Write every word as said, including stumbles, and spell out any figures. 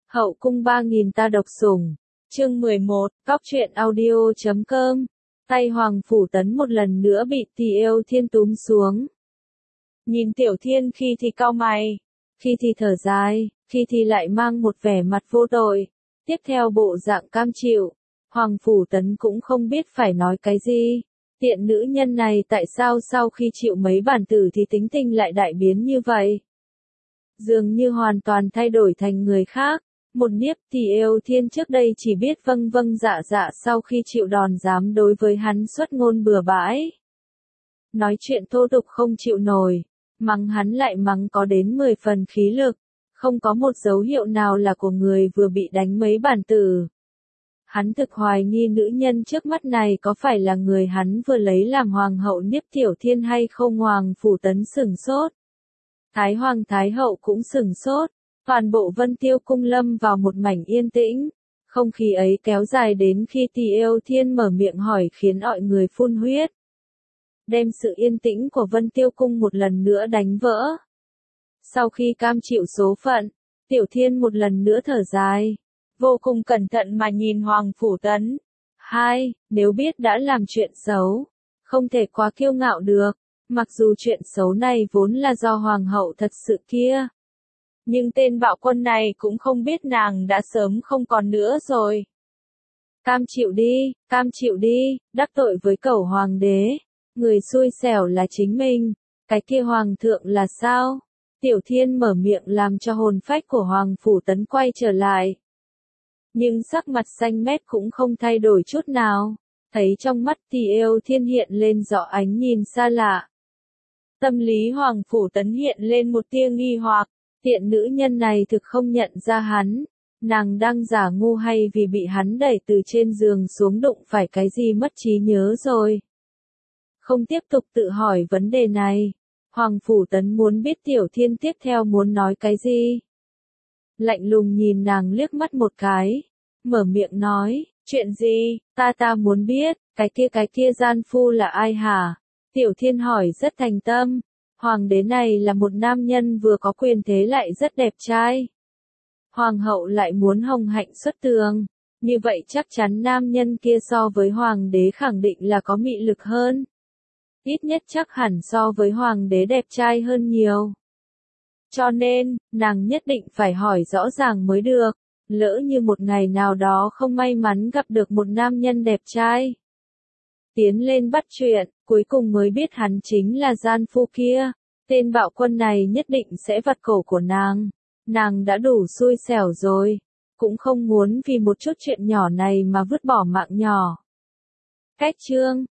Hậu cung ba nghìn ta độc sủng. Chương mười một, Cóc truyện audio chấm com. Tay Hoàng Phủ Tấn một lần nữa bị Tỷ Yêu Thiên túm xuống. Nhìn Tiểu Thiên khi thì cau mày, khi thì thở dài, khi thì lại mang một vẻ mặt vô tội, tiếp theo bộ dạng cam chịu. Hoàng Phủ Tấn cũng không biết phải nói cái gì. Tiện nữ nhân này tại sao sau khi chịu mấy bản tử thì tính tình lại đại biến như vậy? Dường như hoàn toàn thay đổi thành người khác. Một Niếp Tỷ Yêu Thiên trước đây chỉ biết vâng vâng dạ dạ, sau khi chịu đòn dám đối với hắn xuất ngôn bừa bãi. Nói chuyện thô tục không chịu nổi, mắng hắn lại mắng có đến mười phần khí lực, không có một dấu hiệu nào là của người vừa bị đánh mấy bản tử. Hắn thực hoài nghi nữ nhân trước mắt này có phải là người hắn vừa lấy làm hoàng hậu Niếp Tiểu Thiên hay không. Hoàng Phủ Tấn sửng sốt. Thái Hoàng Thái Hậu cũng sửng sốt. Toàn bộ Vân Tiêu cung lâm vào một mảnh yên tĩnh. Không khí ấy kéo dài đến khi Tỷ Yêu Thiên mở miệng hỏi khiến mọi người phun huyết. Đem sự yên tĩnh của Vân Tiêu cung một lần nữa đánh vỡ. Sau khi cam chịu số phận, Tiểu Thiên một lần nữa thở dài. Vô cùng cẩn thận mà nhìn Hoàng Phủ Tấn. Hai, nếu biết đã làm chuyện xấu, không thể quá kiêu ngạo được. Mặc dù chuyện xấu này vốn là do Hoàng hậu thật sự kia. Nhưng tên bạo quân này cũng không biết nàng đã sớm không còn nữa rồi. Cam chịu đi, cam chịu đi, đắc tội với cẩu hoàng đế. Người xui xẻo là chính mình, cái kia hoàng thượng là sao? Tiểu Thiên mở miệng làm cho hồn phách của Hoàng Phủ Tấn quay trở lại. Nhưng sắc mặt xanh mét cũng không thay đổi chút nào. Thấy trong mắt Tỷ Yêu Thiên hiện lên rõ ánh nhìn xa lạ. Tâm lý Hoàng Phủ Tấn hiện lên một tia nghi hoặc. Tiện nữ nhân này thực không nhận ra hắn. Nàng đang giả ngu hay vì bị hắn đẩy từ trên giường xuống đụng phải cái gì mất trí nhớ rồi. Không tiếp tục tự hỏi vấn đề này. Hoàng Phủ Tấn muốn biết Tiểu Thiên tiếp theo muốn nói cái gì. Lạnh lùng nhìn nàng liếc mắt một cái. Mở miệng nói, chuyện gì, ta ta muốn biết, cái kia cái kia gian phu là ai hả? Tiểu Thiên hỏi rất thành tâm. Hoàng đế này là một nam nhân vừa có quyền thế lại rất đẹp trai. Hoàng hậu lại muốn hồng hạnh xuất tường. Như vậy chắc chắn nam nhân kia so với hoàng đế khẳng định là có mị lực hơn. Ít nhất chắc hẳn so với hoàng đế đẹp trai hơn nhiều. Cho nên, nàng nhất định phải hỏi rõ ràng mới được. Lỡ như một ngày nào đó không may mắn gặp được một nam nhân đẹp trai. Tiến lên bắt chuyện, cuối cùng mới biết hắn chính là gian phu kia. Tên bạo quân này nhất định sẽ vặt cổ của nàng. Nàng đã đủ xui xẻo rồi. Cũng không muốn vì một chút chuyện nhỏ này mà vứt bỏ mạng nhỏ. Cách chương